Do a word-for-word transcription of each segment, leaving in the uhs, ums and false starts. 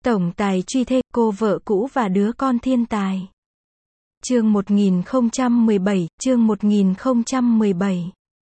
Tổng tài truy thê, cô vợ cũ và đứa con thiên tài. Chương một nghìn không trăm mười bảy, chương một nghìn không trăm mười bảy.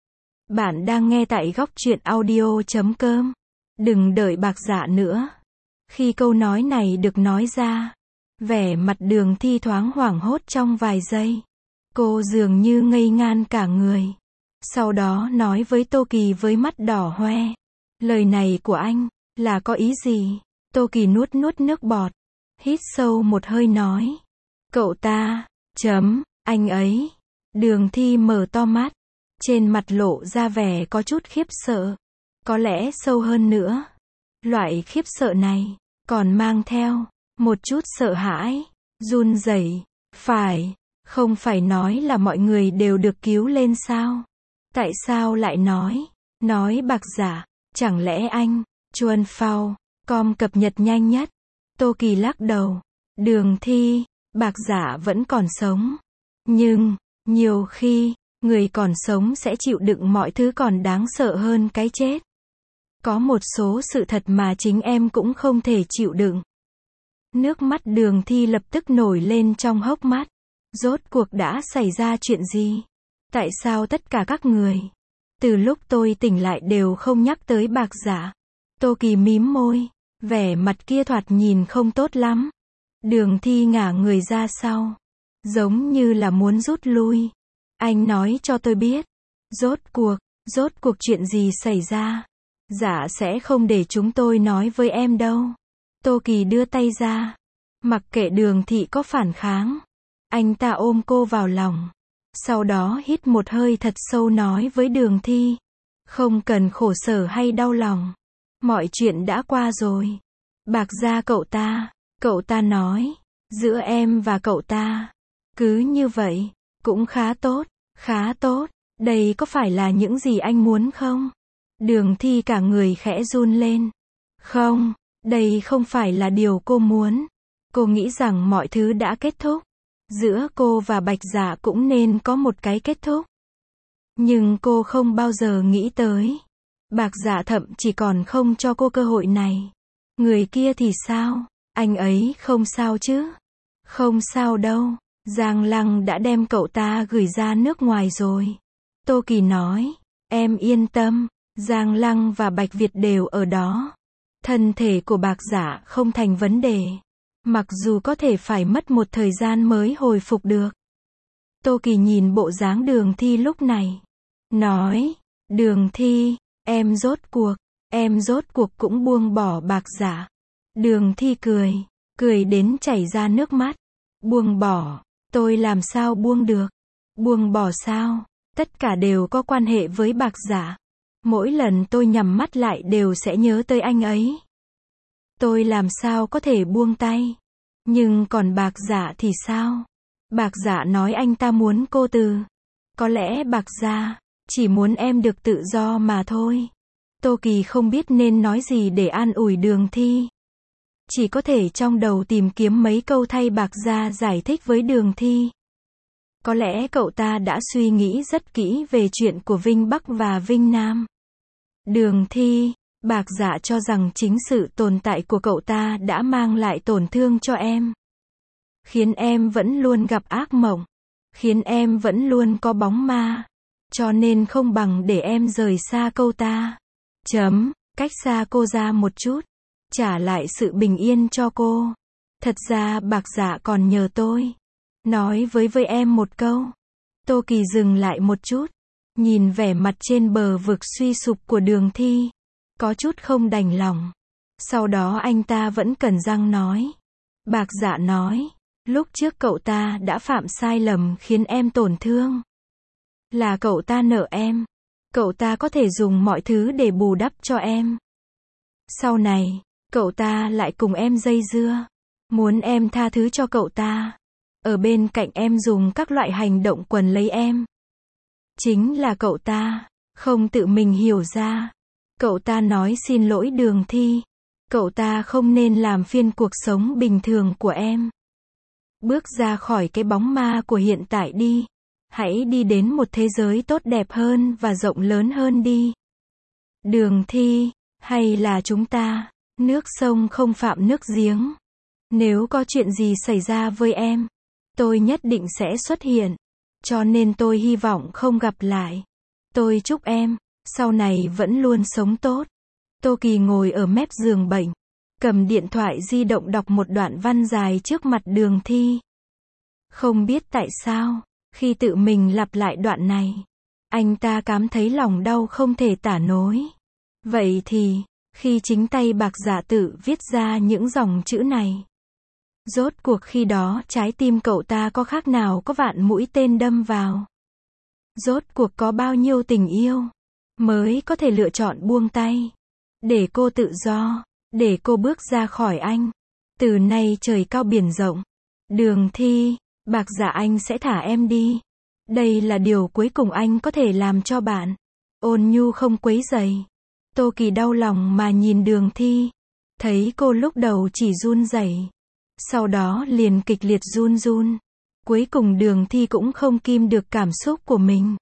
Bạn đang nghe tại góc truyện audio chấm com. Đừng đợi bạc dạ nữa. Khi câu nói này được nói ra, vẻ mặt Đường Thi thoáng hoảng hốt trong vài giây. Cô dường như ngây ngan cả người. Sau đó nói với Tô Kỳ với mắt đỏ hoe. Lời này của anh, là có ý gì? Tô Kỳ nuốt nuốt nước bọt. Hít sâu một hơi nói. Cậu ta, chấm, anh ấy. Đường Thi mở to mắt. Trên mặt lộ ra vẻ có chút khiếp sợ. Có lẽ sâu hơn nữa. Loại khiếp sợ này, còn mang theo một chút sợ hãi, run rẩy. Phải, không phải nói là mọi người đều được cứu lên sao? Tại sao lại nói, nói bạc dạ, chẳng lẽ anh, Chuan Phao, com cập nhật nhanh nhất? Tô Kỳ lắc đầu. Đường Thi, bạc dạ vẫn còn sống. Nhưng, nhiều khi, người còn sống sẽ chịu đựng mọi thứ còn đáng sợ hơn cái chết. Có một số sự thật mà chính em cũng không thể chịu đựng. Nước mắt Đường Thi lập tức nổi lên trong hốc mắt. Rốt cuộc đã xảy ra chuyện gì? Tại sao tất cả các người, từ lúc tôi tỉnh lại đều không nhắc tới bạc dạ? Tô Kỳ mím môi, vẻ mặt kia thoạt nhìn không tốt lắm. Đường Thi ngả người ra sau, giống như là muốn rút lui. Anh nói cho tôi biết, rốt cuộc, rốt cuộc chuyện gì xảy ra? Dạ sẽ không để chúng tôi nói với em đâu. Tô Kỳ đưa tay ra, mặc kệ Đường Thị có phản kháng. Anh ta ôm cô vào lòng. Sau đó hít một hơi thật sâu nói với Đường Thi. Không cần khổ sở hay đau lòng. Mọi chuyện đã qua rồi. Bạc gia cậu ta, cậu ta nói, giữa em và cậu ta, cứ như vậy, cũng khá tốt, khá tốt. Đây có phải là những gì anh muốn không? Đường Thi cả người khẽ run lên. Không, đây không phải là điều cô muốn. Cô nghĩ rằng mọi thứ đã kết thúc. Giữa cô và bạch dạ cũng nên có một cái kết thúc. Nhưng cô không bao giờ nghĩ tới. Bạc dạ thậm chỉ còn không cho cô cơ hội này. Người kia thì sao? Anh ấy không sao chứ? Không sao đâu. Giang Lăng đã đem cậu ta gửi ra nước ngoài rồi. Tô Kỳ nói. Em yên tâm. Giang Lăng và Bạch Việt đều ở đó. Thân thể của bạc dạ không thành vấn đề. Mặc dù có thể phải mất một thời gian mới hồi phục được. Tô Kỳ nhìn bộ dáng Đường Thi lúc này. Nói. Đường Thi, em rốt cuộc, em rốt cuộc cũng buông bỏ bạc dạ. Đường Thi cười, cười đến chảy ra nước mắt. Buông bỏ, tôi làm sao buông được? Buông bỏ sao? Tất cả đều có quan hệ với bạc dạ. Mỗi lần tôi nhắm mắt lại đều sẽ nhớ tới anh ấy. Tôi làm sao có thể buông tay? Nhưng còn bạc dạ thì sao? Bạc dạ nói anh ta muốn cô từ. Có lẽ bạc dạ chỉ muốn em được tự do mà thôi. Tô Kỳ không biết nên nói gì để an ủi Đường Thi. Chỉ có thể trong đầu tìm kiếm mấy câu thay bạc dạ giải thích với Đường Thi. Có lẽ cậu ta đã suy nghĩ rất kỹ về chuyện của Vinh Bắc và Vinh Nam. Đường Thi, bạc dạ cho rằng chính sự tồn tại của cậu ta đã mang lại tổn thương cho em. Khiến em vẫn luôn gặp ác mộng. Khiến em vẫn luôn có bóng ma. Cho nên không bằng để em rời xa cậu ta. Chấm, cách xa cô ra một chút. Trả lại sự bình yên cho cô. Thật ra bạc dạ còn nhờ tôi. Nói với với em một câu. Tô Kỳ dừng lại một chút. Nhìn vẻ mặt trên bờ vực suy sụp của Đường Thi. Có chút không đành lòng. Sau đó anh ta vẫn cắn răng nói. Bạc dạ nói. Lúc trước cậu ta đã phạm sai lầm khiến em tổn thương. Là cậu ta nợ em. Cậu ta có thể dùng mọi thứ để bù đắp cho em. Sau này, cậu ta lại cùng em dây dưa. Muốn em tha thứ cho cậu ta. Ở bên cạnh em dùng các loại hành động quấn lấy em. Chính là cậu ta không tự mình hiểu ra. Cậu ta nói xin lỗi Đường Thi. Cậu ta không nên làm phiền cuộc sống bình thường của em. Bước ra khỏi cái bóng ma của hiện tại đi. Hãy đi đến một thế giới tốt đẹp hơn và rộng lớn hơn đi. Đường Thi, hay là chúng ta Nước sông không phạm nước giếng. Nếu có chuyện gì xảy ra với em, tôi nhất định sẽ xuất hiện. Cho nên tôi hy vọng không gặp lại. Tôi chúc em, sau này vẫn luôn sống tốt. Tô Kỳ ngồi ở mép giường bệnh, cầm điện thoại di động đọc một đoạn văn dài trước mặt Đường Thi. Không biết tại sao, khi tự mình lặp lại đoạn này, anh ta cảm thấy lòng đau không thể tả nổi. Vậy thì, khi chính tay Bạc Dạ tự viết ra những dòng chữ này, rốt cuộc khi đó trái tim cậu ta có khác nào có vạn mũi tên đâm vào? Rốt cuộc có bao nhiêu tình yêu mới có thể lựa chọn buông tay, để cô tự do, để cô bước ra khỏi anh. Từ nay trời cao biển rộng, Đường Thi, Bạc Dạ anh sẽ thả em đi. Đây là điều cuối cùng anh có thể làm cho bạn. Ôn nhu không quấy rầy. Tô Kỳ đau lòng mà nhìn Đường Thi, thấy cô lúc đầu chỉ run rẩy, sau đó liền kịch liệt run run. Cuối cùng Đường Thi cũng không kìm được cảm xúc của mình.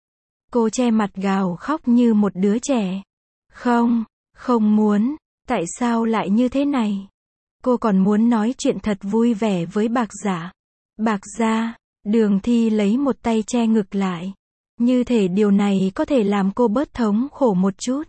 Cô che mặt gào khóc như một đứa trẻ. Không, không muốn, tại sao lại như thế này? Cô còn muốn nói chuyện thật vui vẻ với Bạc Dạ. Bạc Dạ, Đường Thi lấy một tay che ngực lại. Như thể điều này có thể làm cô bớt thống khổ một chút.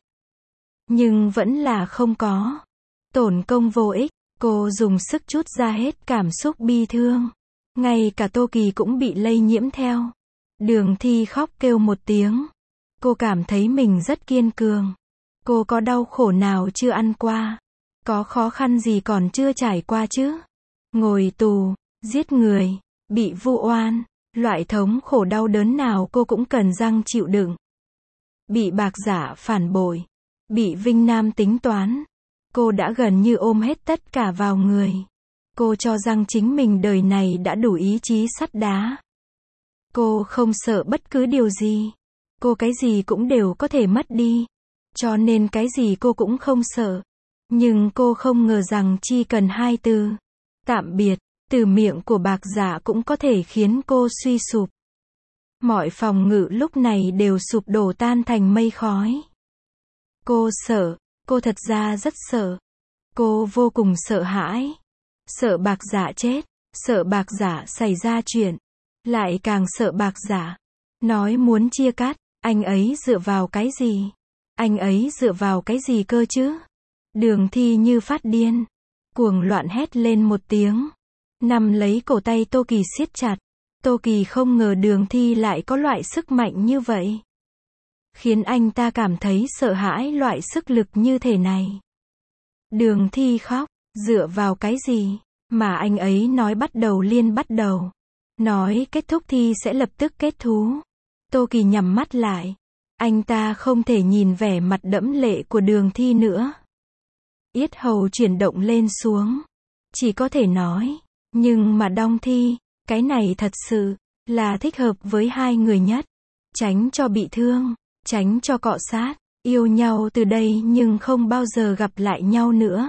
Nhưng vẫn là không có. Tổn công vô ích, cô dùng sức trút ra hết cảm xúc bi thương. Ngay cả Tô Kỳ cũng bị lây nhiễm theo. Đường Thi khóc kêu một tiếng. Cô cảm thấy mình rất kiên cường. Cô có đau khổ nào chưa ăn qua? Có khó khăn gì còn chưa trải qua chứ? Ngồi tù, giết người, bị vu oan, loại thống khổ đau đớn nào cô cũng cần răng chịu đựng. Bị Bạc Dạ phản bội, bị Vinh Nam tính toán, cô đã gần như ôm hết tất cả vào người. Cô cho rằng chính mình đời này đã đủ ý chí sắt đá. Cô không sợ bất cứ điều gì. Cô cái gì cũng đều có thể mất đi. Cho nên cái gì cô cũng không sợ. Nhưng cô không ngờ rằng chỉ cần hai từ tạm biệt, từ miệng của Bạc Dạ cũng có thể khiến cô suy sụp. Mọi phòng ngự lúc này đều sụp đổ tan thành mây khói. Cô sợ, cô thật ra rất sợ. Cô vô cùng sợ hãi. Sợ Bạc Dạ chết, sợ Bạc Dạ xảy ra chuyện, lại càng sợ Bạc Dạ nói muốn chia cắt. Anh ấy dựa vào cái gì? Anh ấy dựa vào cái gì cơ chứ? Đường Thi như phát điên, cuồng loạn hét lên một tiếng, nắm lấy cổ tay Tô Kỳ siết chặt. Tô Kỳ không ngờ Đường Thi lại có loại sức mạnh như vậy, khiến anh ta cảm thấy sợ hãi loại sức lực như thế này. Đường Thi khóc, dựa vào cái gì mà anh ấy nói bắt đầu liên bắt đầu, nói kết thúc thì sẽ lập tức kết thú. Tô Kỳ nhắm mắt lại, anh ta không thể nhìn vẻ mặt đẫm lệ của Đường Thi nữa. Yết hầu chuyển động lên xuống, chỉ có thể nói, nhưng mà Đong Thi, cái này thật sự là thích hợp với hai người nhất. Tránh cho bị thương, tránh cho cọ sát, yêu nhau từ đây nhưng không bao giờ gặp lại nhau nữa.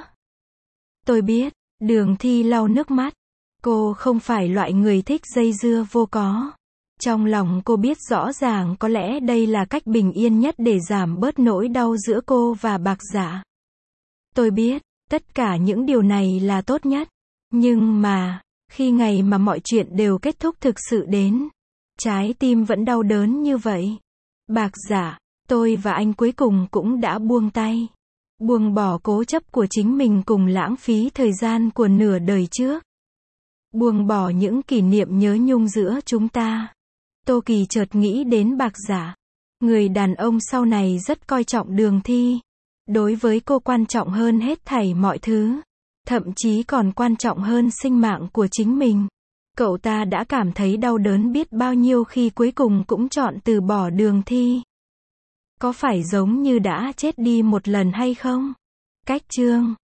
Tôi biết, Đường Thi lau nước mắt. Cô không phải loại người thích dây dưa vô cớ. Trong lòng cô biết rõ ràng có lẽ đây là cách bình yên nhất để giảm bớt nỗi đau giữa cô và Bạc Dạ. Tôi biết, tất cả những điều này là tốt nhất. Nhưng mà, khi ngày mà mọi chuyện đều kết thúc thực sự đến, trái tim vẫn đau đớn như vậy. Bạc Dạ, tôi và anh cuối cùng cũng đã buông tay. Buông bỏ cố chấp của chính mình cùng lãng phí thời gian của nửa đời trước. Buông bỏ những kỷ niệm nhớ nhung giữa chúng ta. Tô Kỳ chợt nghĩ đến Bạc Dạ. Người đàn ông sau này rất coi trọng Đường Thi. Đối với cô quan trọng hơn hết thảy mọi thứ. Thậm chí còn quan trọng hơn sinh mạng của chính mình. Cậu ta đã cảm thấy đau đớn biết bao nhiêu khi cuối cùng cũng chọn từ bỏ Đường Thi. Có phải giống như đã chết đi một lần hay không? Cách chương